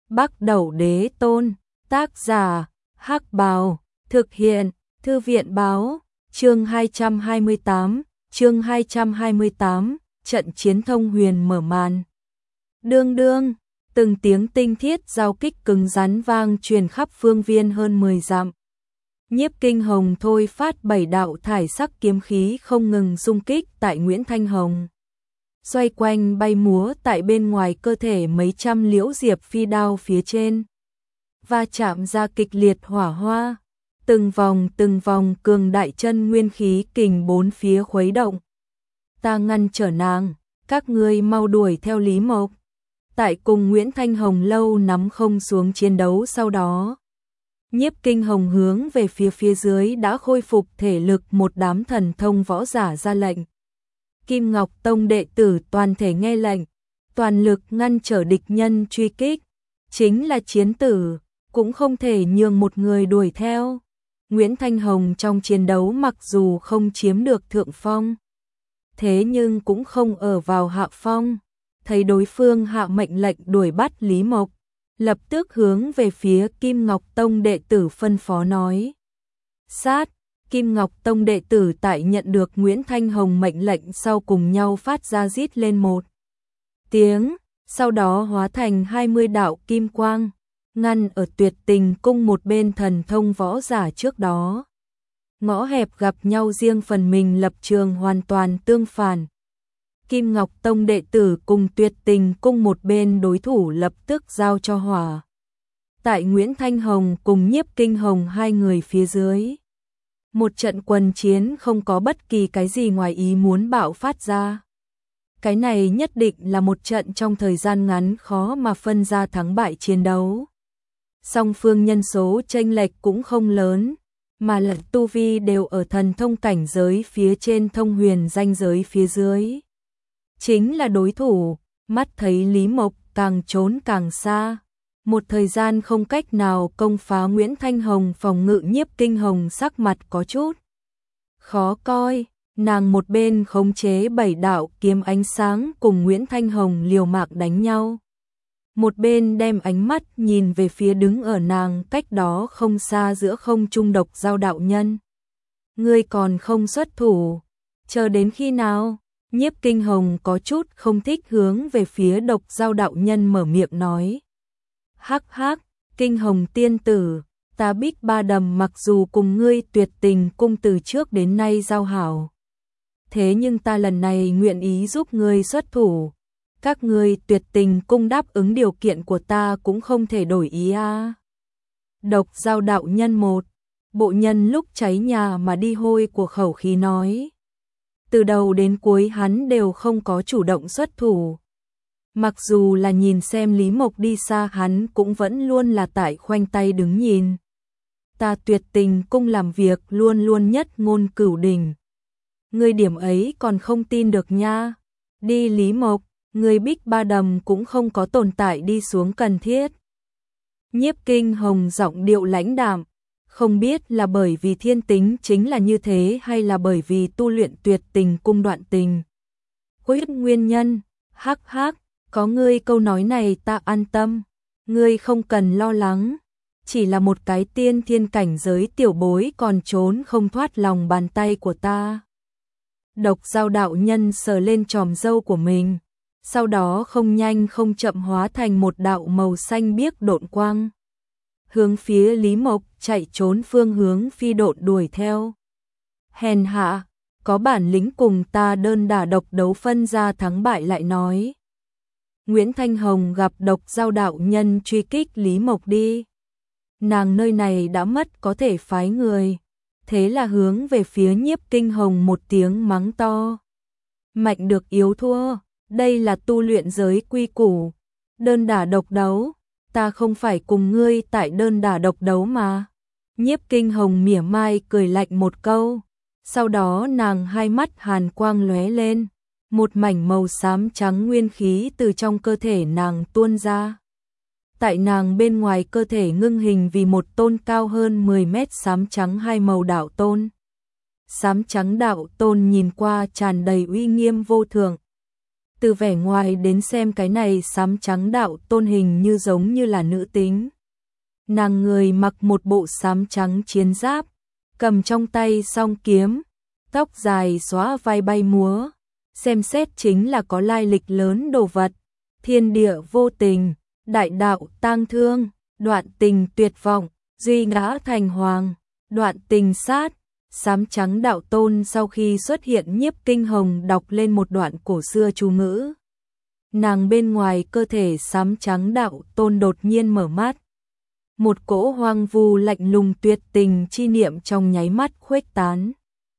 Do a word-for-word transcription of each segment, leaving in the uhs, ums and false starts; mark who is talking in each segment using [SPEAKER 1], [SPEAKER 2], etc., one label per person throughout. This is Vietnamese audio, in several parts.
[SPEAKER 1] Bắc Đẩu Đế Tôn, tác giả, Hắc Bào, thực hiện, Thư viện báo, chương hai trăm hai mươi tám, chương hai trăm hai mươi tám, trận chiến thông huyền mở màn. Đương đương, từng tiếng tinh thiết giao kích cứng rắn vang truyền khắp phương viên hơn mười dặm. Nhiếp Kinh Hồng thôi phát bảy đạo thải sắc kiếm khí không ngừng xung kích tại Nguyễn Thanh Hồng. Xoay quanh bay múa tại bên ngoài cơ thể mấy trăm liễu diệp phi đao phía trên. Va chạm ra kịch liệt hỏa hoa. Từng vòng từng vòng cường đại chân nguyên khí kình bốn phía khuấy động. Ta ngăn trở nàng, các ngươi mau đuổi theo Lý Mộc. Tại cùng Nguyễn Thanh Hồng lâu nắm không xuống chiến đấu sau đó. Nhiếp Kinh Hồng hướng về phía phía dưới đã khôi phục thể lực một đám thần thông võ giả ra lệnh. Kim Ngọc Tông đệ tử toàn thể nghe lệnh, toàn lực ngăn trở địch nhân truy kích, chính là chiến tử, cũng không thể nhường một người đuổi theo. Nguyễn Thanh Hồng trong chiến đấu mặc dù không chiếm được thượng phong, thế nhưng cũng không ở vào hạ phong. Thấy đối phương hạ mệnh lệnh đuổi bắt Lý Mộc, lập tức hướng về phía Kim Ngọc Tông đệ tử phân phó nói. Sát, Kim Ngọc Tông đệ tử tại nhận được Nguyễn Thanh Hồng mệnh lệnh sau cùng nhau phát ra rít lên một tiếng, sau đó hóa thành hai mươi đạo kim quang, ngăn ở Tuyệt Tình cung một bên thần thông võ giả trước đó. Ngõ hẹp gặp nhau riêng phần mình lập trường hoàn toàn tương phản. Kim Ngọc Tông đệ tử cùng Tuyệt Tình cung một bên đối thủ lập tức giao cho hỏa. Tại Nguyễn Thanh Hồng cùng Nhiếp Kinh Hồng hai người phía dưới. Một trận quần chiến không có bất kỳ cái gì ngoài ý muốn bạo phát ra. Cái này nhất định là một trận trong thời gian ngắn khó mà phân ra thắng bại chiến đấu. Song phương nhân số chênh lệch cũng không lớn, mà là tu vi đều ở thần thông cảnh giới phía trên thông huyền danh giới phía dưới. Chính là đối thủ, mắt thấy Lý Mộc càng trốn càng xa. Một thời gian không cách nào công phá Nguyễn Thanh Hồng phòng ngự. Nhiếp Kinh Hồng sắc mặt có chút khó coi, nàng một bên khống chế bảy đạo kiếm ánh sáng cùng Nguyễn Thanh Hồng liều mạng đánh nhau. Một bên đem ánh mắt nhìn về phía đứng ở nàng cách đó không xa giữa không trung Độc Giao đạo nhân. Ngươi còn không xuất thủ, chờ đến khi nào? Nhiếp Kinh Hồng có chút không thích hướng về phía Độc Giao đạo nhân mở miệng nói. Hắc hắc, Kinh Hồng tiên tử, ta Bích Ba Đầm mặc dù cùng ngươi Tuyệt Tình cung từ trước đến nay giao hảo. Thế nhưng ta lần này nguyện ý giúp ngươi xuất thủ. Các ngươi Tuyệt Tình cung đáp ứng điều kiện của ta cũng không thể đổi ý a. À. Độc Giao đạo nhân một, bộ nhân lúc cháy nhà mà đi hôi của khẩu khí nói. Từ đầu đến cuối hắn đều không có chủ động xuất thủ. Mặc dù là nhìn xem Lý Mộc đi xa hắn cũng vẫn luôn là tại khoanh tay đứng nhìn. Ta Tuyệt Tình cung làm việc luôn luôn nhất ngôn cửu đình. Ngươi điểm ấy còn không tin được nha. Đi Lý Mộc, người Bích Ba Đầm cũng không có tồn tại đi xuống cần thiết. Nhiếp Kinh Hồng giọng điệu lãnh đạm, không biết là bởi vì thiên tính chính là như thế hay là bởi vì tu luyện Tuyệt Tình cung đoạn tình. Quyết nguyên nhân, hắc hắc, có ngươi câu nói này ta an tâm, ngươi không cần lo lắng, chỉ là một cái tiên thiên cảnh giới tiểu bối còn trốn không thoát lòng bàn tay của ta. Độc Giao đạo nhân sờ lên chòm râu của mình, sau đó không nhanh không chậm hóa thành một đạo màu xanh biếc độn quang. Hướng phía Lý Mộc chạy trốn phương hướng phi độn đuổi theo. Hèn hạ, có bản lĩnh cùng ta đơn đả độc đấu phân ra thắng bại lại nói. Nguyễn Thanh Hồng gặp Độc Giao đạo nhân truy kích Lý Mộc đi. Nàng nơi này đã mất có thể phái người. Thế là hướng về phía Nhiếp Kinh Hồng một tiếng mắng to. Mạnh được yếu thua, đây là tu luyện giới quy củ. Đơn đả độc đấu, ta không phải cùng ngươi tại đơn đả độc đấu mà. Nhiếp Kinh Hồng mỉa mai cười lạnh một câu. Sau đó nàng hai mắt hàn quang lóe lên. Một mảnh màu xám trắng nguyên khí từ trong cơ thể nàng tuôn ra. Tại nàng bên ngoài cơ thể ngưng hình vì một tôn cao hơn mười mét xám trắng hai màu đạo tôn. Xám trắng đạo tôn nhìn qua tràn đầy uy nghiêm vô thượng. Từ vẻ ngoài đến xem cái này sám trắng đạo tôn hình như giống như là nữ tính. Nàng người mặc một bộ sám trắng chiến giáp, cầm trong tay song kiếm, tóc dài xóa vai bay múa, xem xét chính là có lai lịch lớn đồ vật. Thiên địa vô tình, đại đạo tang thương, đoạn tình tuyệt vọng, duy ngã thành hoàng, đoạn tình sát. Sám trắng đạo tôn sau khi xuất hiện Nhiếp Kinh Hồng đọc lên một đoạn cổ xưa chú ngữ. Nàng bên ngoài cơ thể sám trắng đạo tôn đột nhiên mở mắt. Một cỗ hoang vu lạnh lùng tuyệt tình chi niệm trong nháy mắt khuếch tán.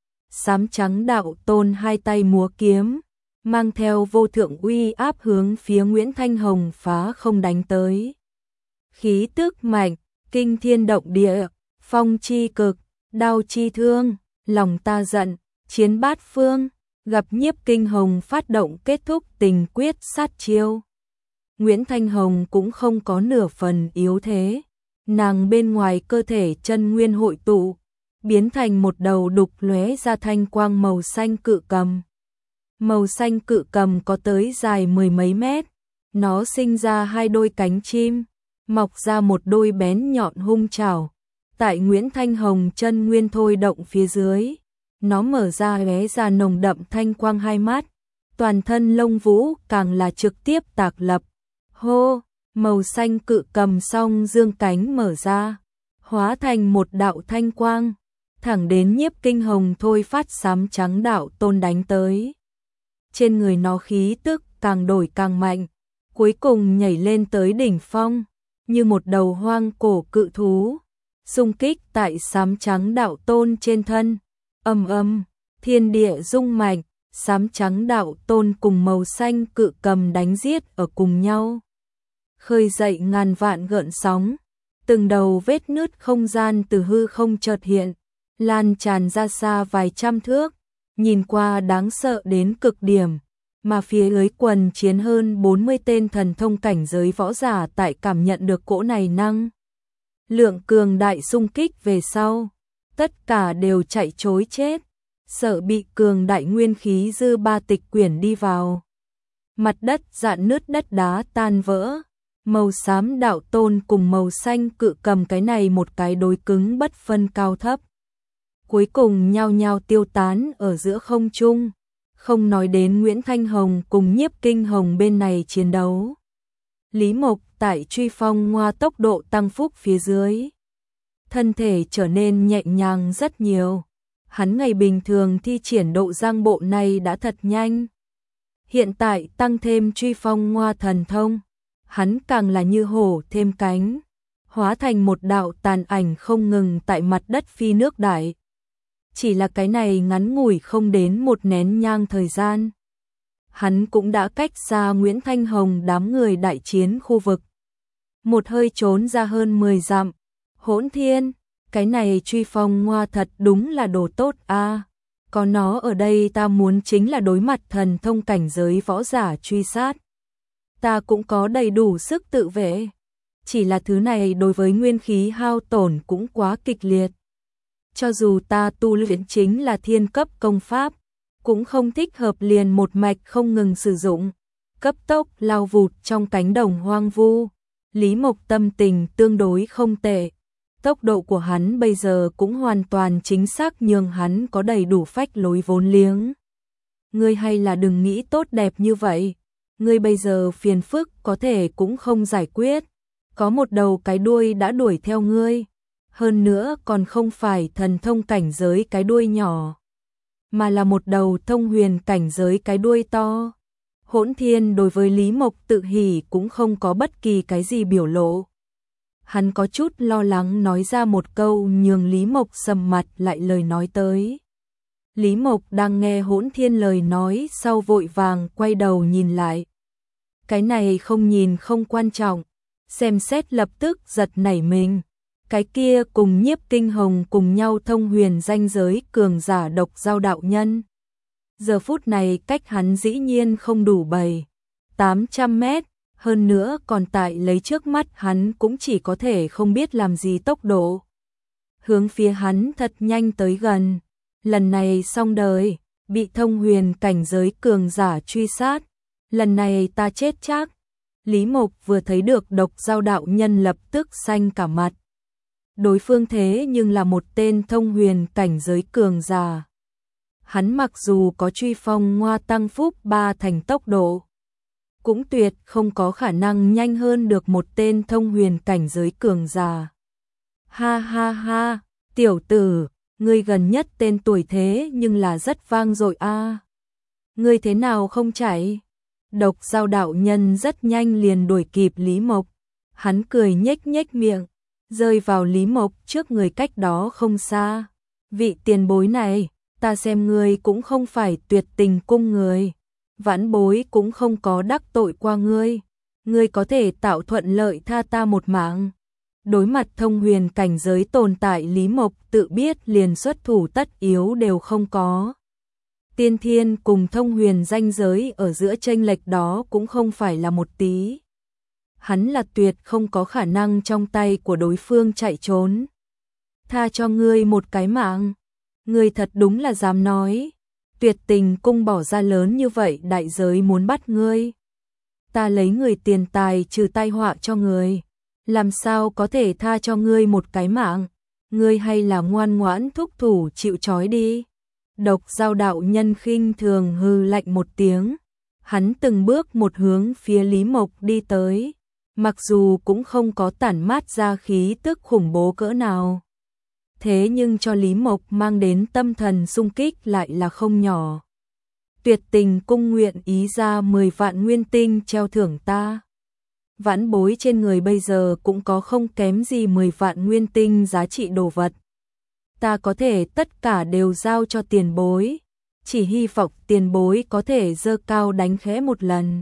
[SPEAKER 1] Sám trắng đạo tôn hai tay múa kiếm, mang theo vô thượng uy áp hướng phía Nguyễn Thanh Hồng phá không đánh tới. Khí tức mạnh, kinh thiên động địa, phong chi cực, đao chi thương, lòng ta giận, chiến bát phương, gặp Nhiếp Kinh Hồng phát động kết thúc tình quyết sát chiêu. Nguyễn Thanh Hồng cũng không có nửa phần yếu thế, nàng bên ngoài cơ thể chân nguyên hội tụ, biến thành một đầu đục lóe ra thanh quang màu xanh cự cầm. Màu xanh cự cầm có tới dài mười mấy mét, nó sinh ra hai đôi cánh chim, mọc ra một đôi bén nhọn hung chảo. Tại Nguyễn Thanh Hồng chân nguyên thôi động phía dưới, nó mở ra lóe ra nồng đậm thanh quang hai mắt, toàn thân lông vũ càng là trực tiếp tạc lập. Hô, màu xanh cự cầm song dương cánh mở ra, hóa thành một đạo thanh quang, thẳng đến Nhiếp Kinh Hồng thôi phát sám trắng đạo tôn đánh tới. Trên người nó khí tức càng đổi càng mạnh, cuối cùng nhảy lên tới đỉnh phong, như một đầu hoang cổ cự thú, xung kích tại sám trắng đạo tôn trên thân. Ầm ầm, thiên địa rung mạnh, sám trắng đạo tôn cùng màu xanh cự cầm đánh giết ở cùng nhau, khơi dậy ngàn vạn gợn sóng, từng đầu vết nứt không gian từ hư không chợt hiện, lan tràn ra xa vài trăm thước, nhìn qua đáng sợ đến cực điểm, mà phía dưới quần chiến hơn bốn mươi tên thần thông cảnh giới võ giả tại cảm nhận được cỗ này năng lượng cường đại xung kích về sau, tất cả đều chạy trối chết, sợ bị cường đại nguyên khí dư ba tịch quyển đi vào. Mặt đất rạn nứt, đất đá tan vỡ, màu xám đạo tôn cùng màu xanh cự cầm cái này một cái đối cứng bất phân cao thấp. Cuối cùng nhao nhao tiêu tán ở giữa không trung, không nói đến Nguyễn Thanh Hồng cùng Nhiếp Kinh Hồng bên này chiến đấu. Lý Mộc tại truy phong ngoa tốc độ tăng phúc phía dưới, thân thể trở nên nhẹ nhàng rất nhiều. Hắn ngày bình thường thi triển độ giang bộ này đã thật nhanh. Hiện tại tăng thêm truy phong ngoa thần thông, hắn càng là như hổ thêm cánh, hóa thành một đạo tàn ảnh không ngừng tại mặt đất phi nước đại. Chỉ là cái này ngắn ngủi không đến một nén nhang thời gian, hắn cũng đã cách xa Nguyễn Thanh Hồng đám người đại chiến khu vực. Một hơi trốn ra hơn mười dặm. Hỗn Thiên, cái này truy phong ngoa thật đúng là đồ tốt a. À, có nó ở đây ta muốn chính là đối mặt thần thông cảnh giới võ giả truy sát. Ta cũng có đầy đủ sức tự vệ. Chỉ là thứ này đối với nguyên khí hao tổn cũng quá kịch liệt. Cho dù ta tu luyện chính là thiên cấp công pháp, cũng không thích hợp liền một mạch không ngừng sử dụng, cấp tốc lao vụt trong cánh đồng hoang vu. Lý Mộc tâm tình tương đối không tệ, tốc độ của hắn bây giờ cũng hoàn toàn chính xác nhường hắn có đầy đủ phách lối vốn liếng. Ngươi hay là đừng nghĩ tốt đẹp như vậy, ngươi bây giờ phiền phức có thể cũng không giải quyết, có một đầu cái đuôi đã đuổi theo ngươi, hơn nữa còn không phải thần thông cảnh giới cái đuôi nhỏ, mà là một đầu thông huyền cảnh giới cái đuôi to. Hỗn Thiên đối với Lý Mộc tự hỉ cũng không có bất kỳ cái gì biểu lộ. Hắn có chút lo lắng nói ra một câu nhường Lý Mộc sầm mặt lại lời nói tới. Lý Mộc đang nghe Hỗn Thiên lời nói sau vội vàng quay đầu nhìn lại. Cái này không nhìn không quan trọng, xem xét lập tức giật nảy mình. Cái kia cùng Nhiếp Kinh Hồng cùng nhau thông huyền danh giới cường giả độc giao đạo nhân. Giờ phút này cách hắn dĩ nhiên không đủ bảy, tám trăm mét, hơn nữa còn tại lấy trước mắt hắn cũng chỉ có thể không biết làm gì tốc độ. Hướng phía hắn thật nhanh tới gần, lần này xong đời, bị thông huyền cảnh giới cường giả truy sát, lần này ta chết chắc. Lý Mộc vừa thấy được Độc Dao đạo nhân lập tức xanh cả mặt. Đối phương thế nhưng là một tên thông huyền cảnh giới cường giả. Hắn mặc dù có truy phong ngoa tăng phúc ba thành tốc độ, cũng tuyệt không có khả năng nhanh hơn được một tên thông huyền cảnh giới cường giả. Ha ha ha, tiểu tử, ngươi gần nhất tên tuổi thế nhưng là rất vang dội a. À. Ngươi thế nào không chạy? Độc Dao đạo nhân rất nhanh liền đuổi kịp Lý Mộc. Hắn cười nhếch nhếch miệng, rơi vào Lý Mộc trước người cách đó không xa. Vị tiền bối này, ta xem ngươi cũng không phải Tuyệt Tình cung người. Vãn bối cũng không có đắc tội qua ngươi. Ngươi có thể tạo thuận lợi tha ta một mạng. Đối mặt thông huyền cảnh giới tồn tại, Lý Mộc tự biết liền xuất thủ tất yếu đều không có. Tiên thiên cùng thông huyền danh giới ở giữa chênh lệch đó cũng không phải là một tí. Hắn là tuyệt không có khả năng trong tay của đối phương chạy trốn. Tha cho ngươi một cái mạng. Ngươi thật đúng là dám nói. Tuyệt Tình cung bỏ ra lớn như vậy đại giới muốn bắt ngươi. Ta lấy người tiền tài trừ tai họa cho ngươi. Làm sao có thể tha cho ngươi một cái mạng. Ngươi hay là ngoan ngoãn thúc thủ chịu trói đi. Độc Dao đạo nhân khinh thường hừ lạnh một tiếng. Hắn từng bước một hướng phía Lý Mộc đi tới. Mặc dù cũng không có tản mát ra khí tức khủng bố cỡ nào. Thế nhưng cho Lý Mộc mang đến tâm thần xung kích lại là không nhỏ. Tuyệt Tình cung nguyện ý ra mười vạn nguyên tinh treo thưởng ta. Vãn bối trên người bây giờ cũng có không kém gì mười vạn nguyên tinh giá trị đồ vật. Ta có thể tất cả đều giao cho tiền bối. Chỉ hy vọng tiền bối có thể giơ cao đánh khẽ một lần.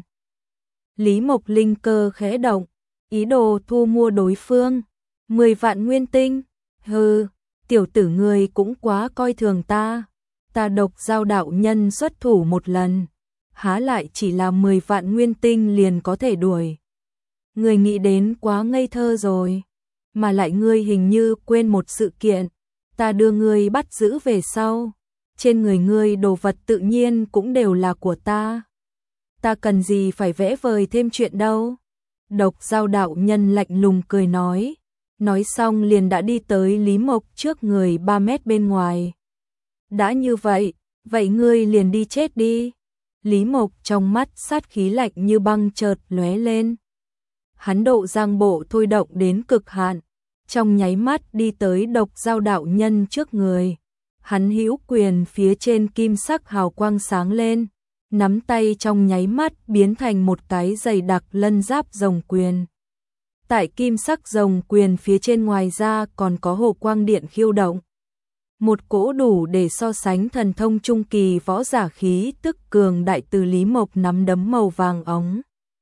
[SPEAKER 1] Lý Mộc linh cơ khẽ động, ý đồ thu mua đối phương. mười vạn nguyên tinh. Hừ, tiểu tử ngươi cũng quá coi thường ta. Ta Độc Dao đạo nhân xuất thủ một lần, há lại chỉ là mười vạn nguyên tinh liền có thể đuổi. Ngươi nghĩ đến quá ngây thơ rồi. Mà lại ngươi hình như quên một sự kiện. Ta đưa ngươi bắt giữ về sau. Trên người ngươi đồ vật tự nhiên cũng đều là của ta. Ta cần gì phải vẽ vời thêm chuyện đâu. Độc Dao đạo nhân lạnh lùng cười nói. Nói xong liền đã đi tới Lý Mộc trước người ba mét bên ngoài. Đã như vậy, vậy ngươi liền đi chết đi. Lý Mộc trong mắt sát khí lạnh như băng chợt lóe lên. Hắn độ giang bộ thôi động đến cực hạn, trong nháy mắt đi tới Độc Dao đạo nhân trước người. Hắn hữu quyền phía trên kim sắc hào quang sáng lên, nắm tay trong nháy mắt biến thành một cái dày đặc lân giáp rồng quyền. Tại kim sắc rồng quyền phía trên ngoài ra còn có hồ quang điện khiêu động. Một cỗ đủ để so sánh thần thông trung kỳ võ giả khí tức cường đại từ Lý Mộc nắm đấm màu vàng óng.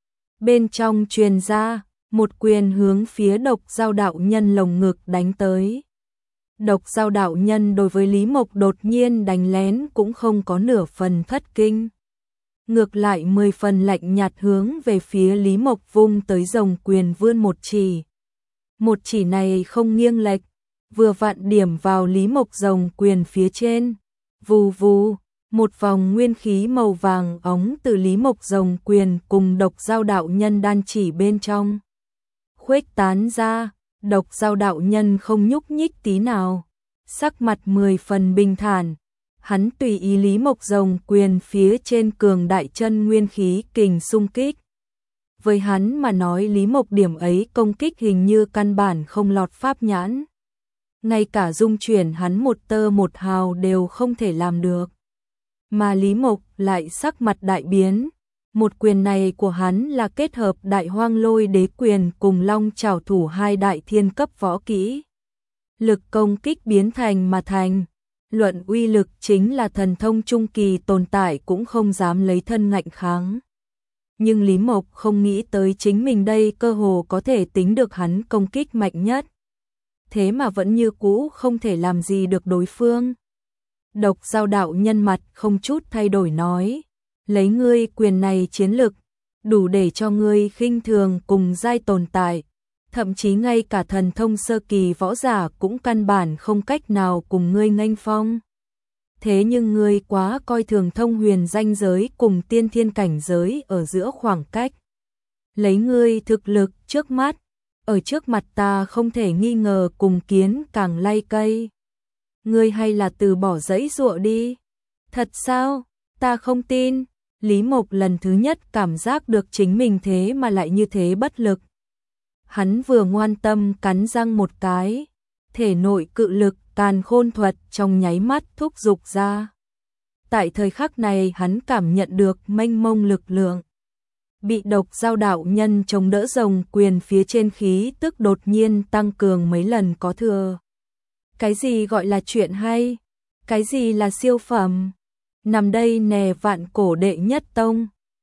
[SPEAKER 1] Bên trong truyền ra, một quyền hướng phía Độc Dao đạo nhân lồng ngực đánh tới. Độc Dao đạo nhân đối với Lý Mộc đột nhiên đánh lén cũng không có nửa phần thất kinh. Ngược lại mười phần lạnh nhạt hướng về phía Lý Mộc vung tới rồng quyền vươn một chỉ. Một chỉ này không nghiêng lệch, vừa vặn điểm vào Lý Mộc rồng quyền phía trên. Vù vù, một vòng nguyên khí màu vàng óng từ Lý Mộc rồng quyền cùng Độc Dao đạo nhân đan chỉ bên trong khuếch tán ra. Độc Dao đạo nhân không nhúc nhích tí nào, sắc mặt mười phần bình thản. Hắn tùy ý Lý Mộc rồng quyền phía trên cường đại chân nguyên khí kình xung kích. Với hắn mà nói Lý Mộc điểm ấy công kích hình như căn bản không lọt pháp nhãn. Ngay cả dung chuyển hắn một tơ một hào đều không thể làm được. Mà Lý Mộc lại sắc mặt đại biến. Một quyền này của hắn là kết hợp Đại Hoang Lôi Đế quyền cùng Long Trảo thủ hai đại thiên cấp võ kỹ. Lực công kích biến thành mà thành. Luận uy lực chính là thần thông trung kỳ tồn tại cũng không dám lấy thân ngạnh kháng. Nhưng Lý Mộc không nghĩ tới chính mình đây cơ hồ có thể tính được hắn công kích mạnh nhất. Thế mà vẫn như cũ không thể làm gì được đối phương. Độc Dao đạo nhân mặt không chút thay đổi nói. Lấy ngươi quyền này chiến lực, đủ để cho ngươi khinh thường cùng giai tồn tại. Thậm chí ngay cả thần thông sơ kỳ võ giả cũng căn bản không cách nào cùng ngươi nghênh phong. thế nhưng ngươi quá coi thường thông huyền danh giới cùng tiên thiên cảnh giới ở giữa khoảng cách. Lấy ngươi thực lực trước mắt, ở trước mặt ta không thể nghi ngờ cùng kiến càng lay cây. Ngươi hay là từ bỏ dãy dụa đi. Thật sao? Ta không tin. Lý Mộc lần thứ nhất cảm giác được chính mình thế mà lại như thế bất lực. Hắn vừa ngoan tâm cắn răng một cái, thể nội cự lực càn khôn thuật trong nháy mắt thúc giục ra. Tại thời khắc này hắn cảm nhận được mênh mông lực lượng. Bị độc giao đạo nhân chống đỡ rồng quyền phía trên khí tức đột nhiên tăng cường mấy lần có thừa. Cái gì gọi là chuyện hay? Cái gì là siêu phẩm? Nằm đây nè vạn cổ đệ nhất tông.